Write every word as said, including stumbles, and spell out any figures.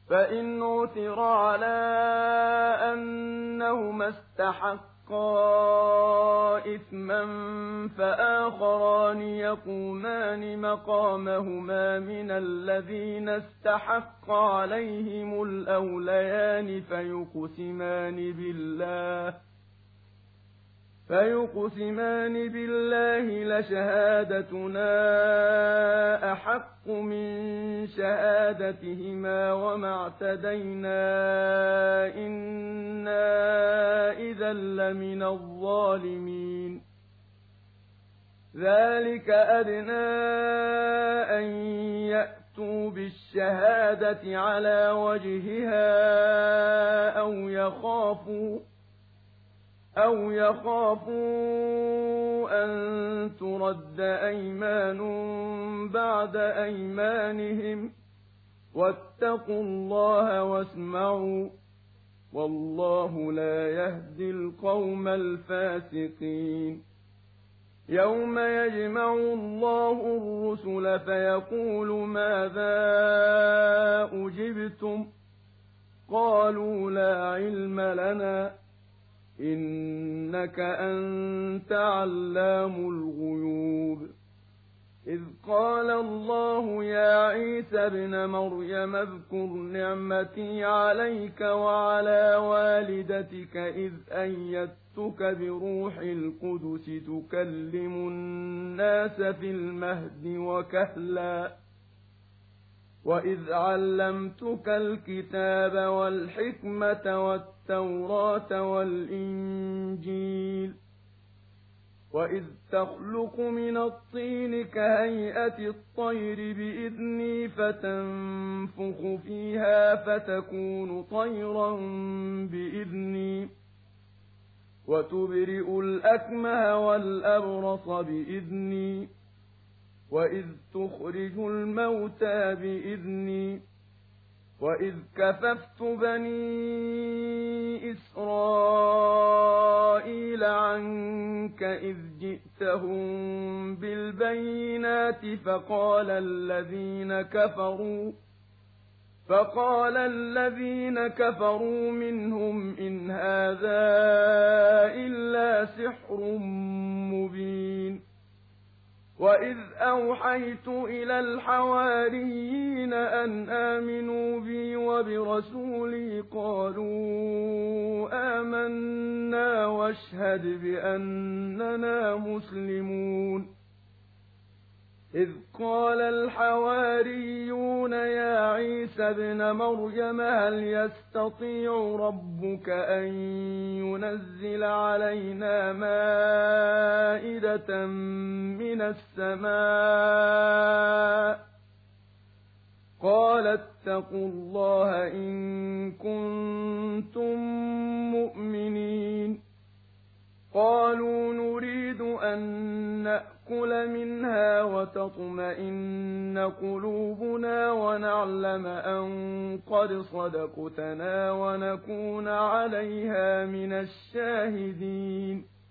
فإن عثر على أنهما استحقا إثما فآخران يقومان مقامهما من الذين استحق عليهم الأوليان فيقسمان بالله فيقسمان بالله لشهادتنا أحق من شهادتهما وما اعتدينا إنا إذا لمن الظالمين ذلك أدنى أن يأتوا بالشهادة على وجهها أو يخافوا أو يخافوا أن ترد أيمان بعد أيمانهم واتقوا الله واسمعوا والله لا يهدي القوم الفاسقين يوم يجمع الله الرسل فيقول ماذا أجبتم قالوا لا علم لنا إنك أنت علام الغيوب إذ قال الله يا عيسى ابن مريم اذكر نعمتي عليك وعلى والدتك إذ أيدتك بروح القدس تكلم الناس في المهد وكهلا وإذ علمتك الكتاب والحكمة والتوراة والإنجيل وإذ تخلق من الطين كهيئة الطير بإذني فتنفخ فيها فتكون طيرا بإذني وتبرئ الأكمه والأبرص بإذني وإذ تخرج الموتى بإذني وإذ كففت بني إسرائيل عنك إذ جئتهم بالبينات فقال الذين كفروا فقال الذين كفروا منهم إن هذا إلا سحر مبين وإذ أوحيت إلى الحواريين أن آمنوا بي وبرسولي قالوا آمنا واشهد بأننا مسلمون إذ قال الحواريون يا عيسى ابن مريم هل يستطيع ربك أن ينزل علينا مائدة من السماء قال اتقوا الله إن كنتم مؤمنين قالوا نريد أن نأكل منها وتطمئن قلوبنا ونعلم أن قد صدقتنا ونكون عليها من الشاهدين